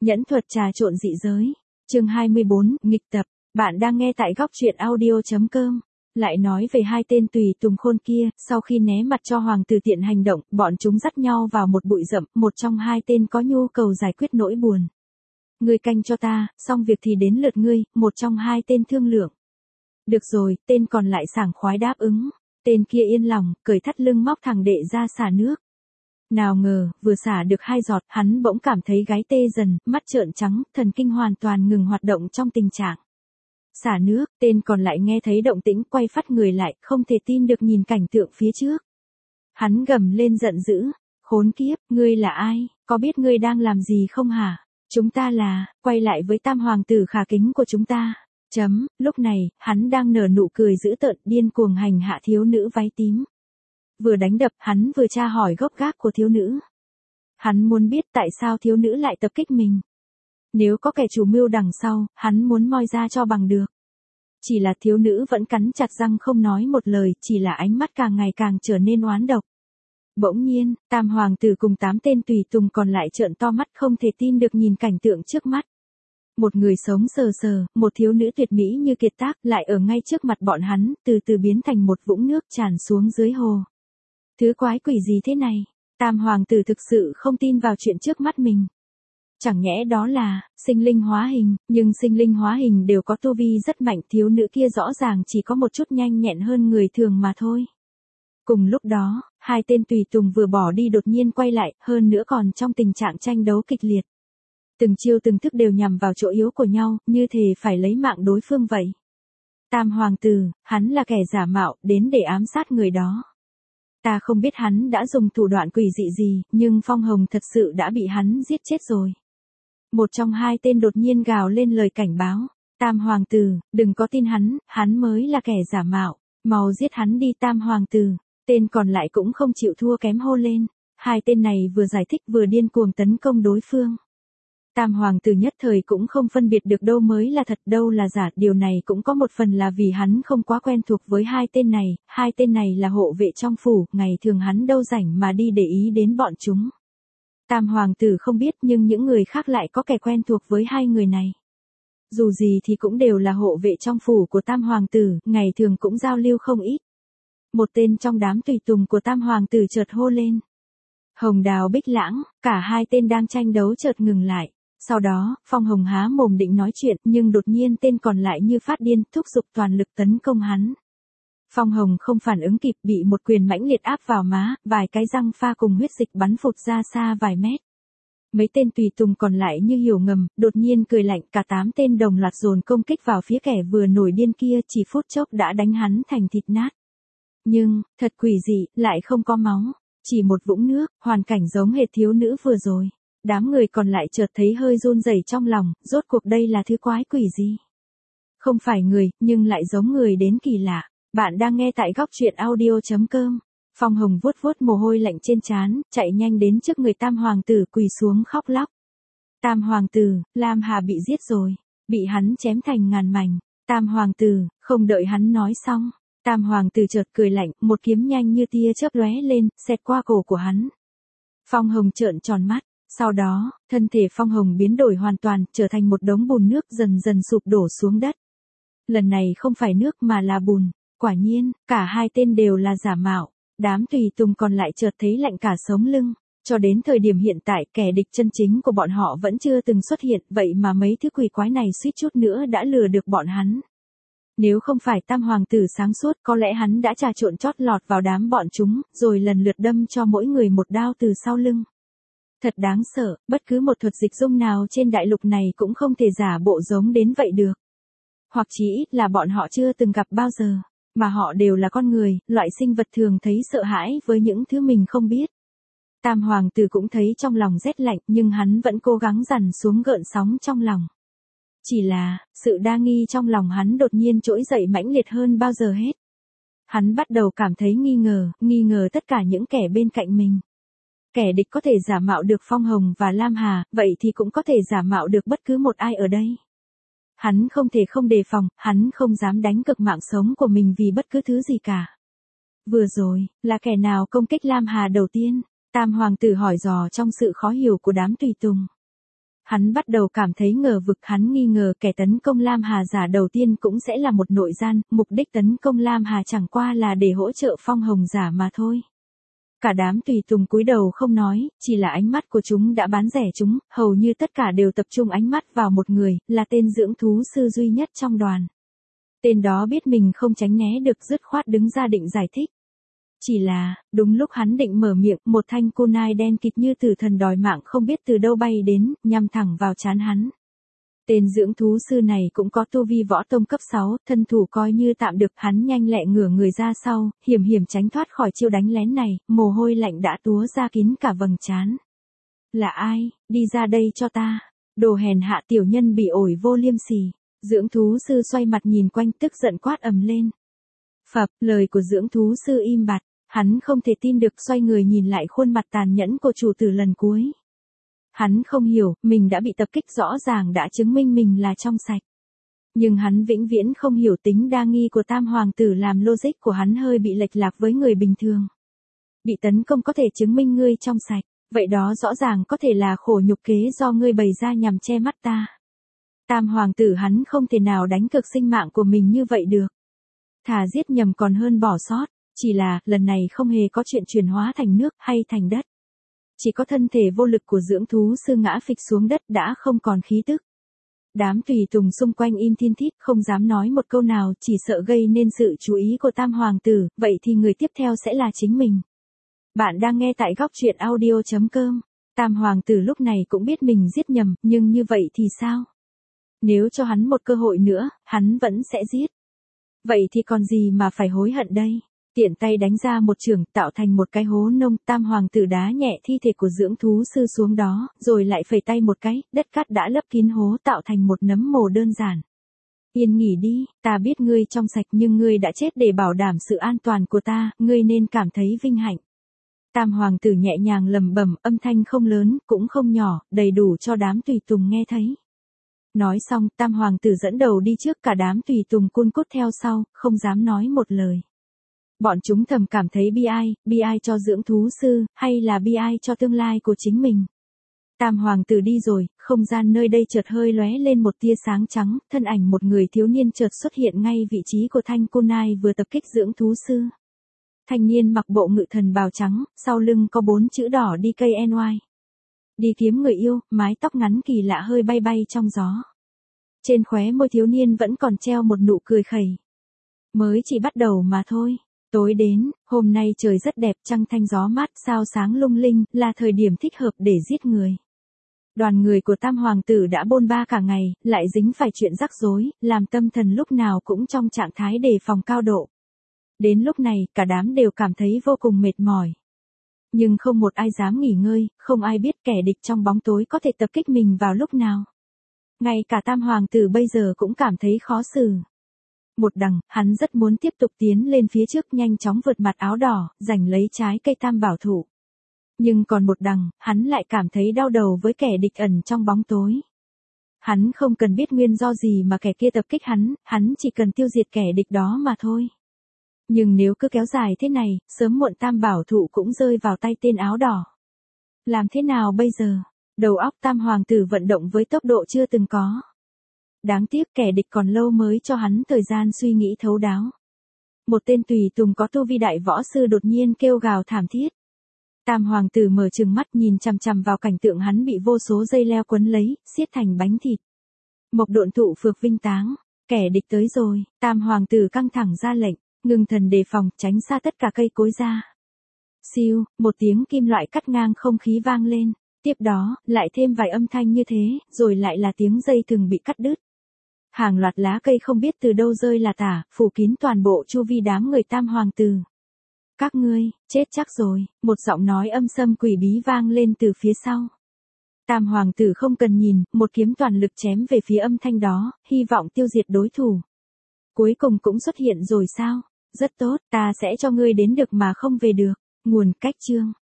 Nhẫn thuật trà trộn dị giới. Chương 24, nghịch tập. Bạn đang nghe tại góc truyện audio.com. Lại nói về hai tên tùy tùng khôn kia, sau khi né mặt cho hoàng tử tiện hành động, bọn chúng dắt nhau vào một bụi rậm, một trong hai tên có nhu cầu giải quyết nỗi buồn. Ngươi canh cho ta, xong việc thì đến lượt ngươi, một trong hai tên thương lượng. Được rồi, tên còn lại sảng khoái đáp ứng. Tên kia yên lòng, cởi thắt lưng móc thằng đệ ra xả nước. Nào ngờ, vừa xả được 2 giọt, hắn bỗng cảm thấy gáy tê dần, mắt trợn trắng, thần kinh hoàn toàn ngừng hoạt động trong tình trạng xả nước. Tên còn lại nghe thấy động tĩnh quay phắt người lại, không thể tin được nhìn cảnh tượng phía trước. Hắn gầm lên giận dữ, khốn kiếp, ngươi là ai, có biết ngươi đang làm gì không hả? Chúng ta là, quay lại với tam hoàng tử khả kính của chúng ta. Lúc này, hắn đang nở nụ cười dữ tợn, điên cuồng hành hạ thiếu nữ váy tím. Vừa đánh đập, hắn vừa tra hỏi gốc gác của thiếu nữ. Hắn muốn biết tại sao thiếu nữ lại tập kích mình. Nếu có kẻ chủ mưu đằng sau, hắn muốn moi ra cho bằng được. Chỉ là thiếu nữ vẫn cắn chặt răng không nói một lời, chỉ là ánh mắt càng ngày càng trở nên oán độc. Bỗng nhiên, tam hoàng tử cùng 8 tên tùy tùng còn lại trợn to mắt không thể tin được nhìn cảnh tượng trước mắt. Một người sống sờ sờ, một thiếu nữ tuyệt mỹ như kiệt tác lại ở ngay trước mặt bọn hắn, từ từ biến thành một vũng nước tràn xuống dưới hồ. Thứ quái quỷ gì thế này? Tam hoàng tử thực sự không tin vào chuyện trước mắt mình. Chẳng nhẽ đó là sinh linh hóa hình, nhưng sinh linh hóa hình đều có tu vi rất mạnh, thiếu nữ kia rõ ràng chỉ có một chút nhanh nhẹn hơn người thường mà thôi. Cùng lúc đó, hai tên tùy tùng vừa bỏ đi đột nhiên quay lại, hơn nữa còn trong tình trạng tranh đấu kịch liệt. Từng chiêu từng thức đều nhằm vào chỗ yếu của nhau, như thể phải lấy mạng đối phương vậy. Tam hoàng tử, hắn là kẻ giả mạo, đến để ám sát người đó. Ta không biết hắn đã dùng thủ đoạn quỷ dị gì, nhưng Phong Hồng thật sự đã bị hắn giết chết rồi. Một trong hai tên đột nhiên gào lên lời cảnh báo. Tam hoàng tử, đừng có tin hắn mới là kẻ giả mạo. Mau giết hắn đi tam hoàng tử. Tên còn lại cũng không chịu thua kém hô lên. Hai tên này vừa giải thích vừa điên cuồng tấn công đối phương. Tam hoàng tử nhất thời cũng không phân biệt được đâu mới là thật đâu là giả, điều này cũng có một phần là vì hắn không quá quen thuộc với hai tên này là hộ vệ trong phủ, ngày thường hắn đâu rảnh mà đi để ý đến bọn chúng. Tam hoàng tử không biết nhưng những người khác lại có kẻ quen thuộc với hai người này. Dù gì thì cũng đều là hộ vệ trong phủ của tam hoàng tử, ngày thường cũng giao lưu không ít. Một tên trong đám tùy tùng của tam hoàng tử chợt hô lên. Hồng Đào Bích Lãng, cả hai tên đang tranh đấu chợt ngừng lại. Sau đó, Phong Hồng há mồm định nói chuyện, nhưng đột nhiên tên còn lại như phát điên, thúc giục toàn lực tấn công hắn. Phong Hồng không phản ứng kịp, bị một quyền mãnh liệt áp vào má, vài cái răng pha cùng huyết dịch bắn phụt ra xa vài mét. Mấy tên tùy tùng còn lại như hiểu ngầm, đột nhiên cười lạnh, cả 8 tên đồng loạt dồn công kích vào phía kẻ vừa nổi điên kia, chỉ phút chốc đã đánh hắn thành thịt nát. Nhưng, thật quỷ dị, lại không có máu, chỉ một vũng nước, hoàn cảnh giống hệt thiếu nữ vừa rồi. Đám người còn lại chợt thấy hơi run rẩy trong lòng, rốt cuộc đây là thứ quái quỷ gì? Không phải người, nhưng lại giống người đến kỳ lạ. Bạn đang nghe tại góc truyện audio.com. Phong Hồng vuốt vuốt mồ hôi lạnh trên trán, chạy nhanh đến trước người tam hoàng tử quỳ xuống khóc lóc. Tam hoàng tử, Lam Hà bị giết rồi, bị hắn chém thành ngàn mảnh. Tam hoàng tử, không đợi hắn nói xong, tam hoàng tử chợt cười lạnh, một kiếm nhanh như tia chớp lóe lên, xẹt qua cổ của hắn. Phong Hồng trợn tròn mắt. Sau đó, thân thể Phong Hồng biến đổi hoàn toàn, trở thành một đống bùn nước dần dần sụp đổ xuống đất. Lần này không phải nước mà là bùn. Quả nhiên, cả hai tên đều là giả mạo. Đám tùy tùng còn lại chợt thấy lạnh cả sống lưng. Cho đến thời điểm hiện tại, kẻ địch chân chính của bọn họ vẫn chưa từng xuất hiện, vậy mà mấy thứ quỷ quái này suýt chút nữa đã lừa được bọn hắn. Nếu không phải tam hoàng tử sáng suốt, có lẽ hắn đã trà trộn chót lọt vào đám bọn chúng, rồi lần lượt đâm cho mỗi người một đao từ sau lưng. Thật đáng sợ, bất cứ một thuật dịch dung nào trên đại lục này cũng không thể giả bộ giống đến vậy được. Hoặc chỉ ít là bọn họ chưa từng gặp bao giờ, mà họ đều là con người, loại sinh vật thường thấy sợ hãi với những thứ mình không biết. Tam hoàng tử cũng thấy trong lòng rét lạnh, nhưng hắn vẫn cố gắng dằn xuống gợn sóng trong lòng. Chỉ là, sự đa nghi trong lòng hắn đột nhiên trỗi dậy mãnh liệt hơn bao giờ hết. Hắn bắt đầu cảm thấy nghi ngờ tất cả những kẻ bên cạnh mình. Kẻ địch có thể giả mạo được Phong Hồng và Lam Hà, vậy thì cũng có thể giả mạo được bất cứ một ai ở đây. Hắn không thể không đề phòng, hắn không dám đánh cược mạng sống của mình vì bất cứ thứ gì cả. Vừa rồi, là kẻ nào công kích Lam Hà đầu tiên? Tam hoàng tử hỏi dò trong sự khó hiểu của đám tùy tùng. Hắn bắt đầu cảm thấy ngờ vực, hắn nghi ngờ kẻ tấn công Lam Hà giả đầu tiên cũng sẽ là một nội gian, mục đích tấn công Lam Hà chẳng qua là để hỗ trợ Phong Hồng giả mà thôi. Cả đám tùy tùng cúi đầu không nói, chỉ là ánh mắt của chúng đã bán rẻ chúng, hầu như tất cả đều tập trung ánh mắt vào một người, là tên dưỡng thú sư duy nhất trong đoàn. Tên đó biết mình không tránh né được, dứt khoát đứng ra định giải thích. Chỉ là, đúng lúc hắn định mở miệng, một thanh kunai đen kịt như tử thần đòi mạng không biết từ đâu bay đến, nhằm thẳng vào trán hắn. Tên dưỡng thú sư này cũng có tu vi võ tông cấp 6, thân thủ coi như tạm được, hắn nhanh lẹ ngửa người ra sau, hiểm hiểm tránh thoát khỏi chiêu đánh lén này, mồ hôi lạnh đã túa ra kín cả vầng trán. Là ai, đi ra đây cho ta, đồ hèn hạ tiểu nhân bị ổi vô liêm sỉ. Dưỡng thú sư xoay mặt nhìn quanh tức giận quát ầm lên. Phập, lời của dưỡng thú sư im bặt, hắn không thể tin được, xoay người nhìn lại khuôn mặt tàn nhẫn của chủ tử lần cuối. Hắn không hiểu, mình đã bị tập kích rõ ràng đã chứng minh mình là trong sạch. Nhưng hắn vĩnh viễn không hiểu tính đa nghi của tam hoàng tử làm logic của hắn hơi bị lệch lạc với người bình thường. Bị tấn công có thể chứng minh ngươi trong sạch, vậy đó rõ ràng có thể là khổ nhục kế do ngươi bày ra nhằm che mắt ta. Tam hoàng tử hắn không thể nào đánh cược sinh mạng của mình như vậy được. Thà giết nhầm còn hơn bỏ sót, chỉ là lần này không hề có chuyện chuyển hóa thành nước hay thành đất. Chỉ có thân thể vô lực của dưỡng thú sư ngã phịch xuống đất đã không còn khí tức. Đám tùy tùng xung quanh im thiên thít không dám nói một câu nào, chỉ sợ gây nên sự chú ý của tam hoàng tử, vậy thì người tiếp theo sẽ là chính mình. Bạn đang nghe tại góc truyện audio.com. Tam hoàng tử lúc này cũng biết mình giết nhầm, nhưng như vậy thì sao? Nếu cho hắn một cơ hội nữa, hắn vẫn sẽ giết. Vậy thì còn gì mà phải hối hận đây? Tiện tay đánh ra một chưởng tạo thành một cái hố nông, tam hoàng tử đá nhẹ thi thể của dưỡng thú sư xuống đó, rồi lại phẩy tay một cái, đất cát đã lấp kín hố tạo thành một nấm mồ đơn giản. Yên nghỉ đi, ta biết ngươi trong sạch nhưng ngươi đã chết để bảo đảm sự an toàn của ta, ngươi nên cảm thấy vinh hạnh. Tam hoàng tử nhẹ nhàng lẩm bẩm, âm thanh không lớn, cũng không nhỏ, đầy đủ cho đám tùy tùng nghe thấy. Nói xong, tam hoàng tử dẫn đầu đi trước, cả đám tùy tùng cun cút theo sau, không dám nói một lời. Bọn chúng thầm cảm thấy bi ai cho dưỡng thú sư, hay là bi ai cho tương lai của chính mình. Tam hoàng tử đi rồi, không gian nơi đây chợt hơi lóe lên một tia sáng trắng, thân ảnh một người thiếu niên chợt xuất hiện ngay vị trí của thanh kunai vừa tập kích dưỡng thú sư. Thanh niên mặc bộ ngự thần bào trắng, sau lưng có 4 chữ đỏ DKNY. Đi kiếm người yêu, mái tóc ngắn kỳ lạ hơi bay bay trong gió. Trên khóe môi thiếu niên vẫn còn treo một nụ cười khẩy. Mới chỉ bắt đầu mà thôi. Tối đến, hôm nay trời rất đẹp, trăng thanh gió mát, sao sáng lung linh, là thời điểm thích hợp để giết người. Đoàn người của tam hoàng tử đã bôn ba cả ngày, lại dính phải chuyện rắc rối, làm tâm thần lúc nào cũng trong trạng thái đề phòng cao độ. Đến lúc này, cả đám đều cảm thấy vô cùng mệt mỏi. Nhưng không một ai dám nghỉ ngơi, không ai biết kẻ địch trong bóng tối có thể tập kích mình vào lúc nào. Ngay cả tam hoàng tử bây giờ cũng cảm thấy khó xử. Một đằng, hắn rất muốn tiếp tục tiến lên phía trước, nhanh chóng vượt mặt áo đỏ, giành lấy trái cây tam bảo thụ. Nhưng còn một đằng, hắn lại cảm thấy đau đầu với kẻ địch ẩn trong bóng tối. Hắn không cần biết nguyên do gì mà kẻ kia tập kích hắn chỉ cần tiêu diệt kẻ địch đó mà thôi. Nhưng nếu cứ kéo dài thế này, sớm muộn tam bảo thụ cũng rơi vào tay tên áo đỏ. Làm thế nào bây giờ? Đầu óc tam hoàng tử vận động với tốc độ chưa từng có. Đáng tiếc kẻ địch còn lâu mới cho hắn thời gian suy nghĩ thấu đáo. Một tên tùy tùng có tu vi đại võ sư đột nhiên kêu gào thảm thiết. Tam hoàng tử mở trừng mắt nhìn chằm chằm vào cảnh tượng hắn bị vô số dây leo quấn lấy, xiết thành bánh thịt. Mộc độn thụ phược vinh táng, kẻ địch tới rồi, tam hoàng tử căng thẳng ra lệnh, ngưng thần đề phòng, tránh xa tất cả cây cối ra. Siêu, một tiếng kim loại cắt ngang không khí vang lên, tiếp đó, lại thêm vài âm thanh như thế, rồi lại là tiếng dây thừng bị cắt đứt. Hàng loạt lá cây không biết từ đâu rơi là tả, phủ kín toàn bộ chu vi đám người tam hoàng tử. Các ngươi, chết chắc rồi, một giọng nói âm sâm quỷ bí vang lên từ phía sau. Tam hoàng tử không cần nhìn, một kiếm toàn lực chém về phía âm thanh đó, hy vọng tiêu diệt đối thủ. Cuối cùng cũng xuất hiện rồi sao? Rất tốt, ta sẽ cho ngươi đến được mà không về được. Nguồn cách chương.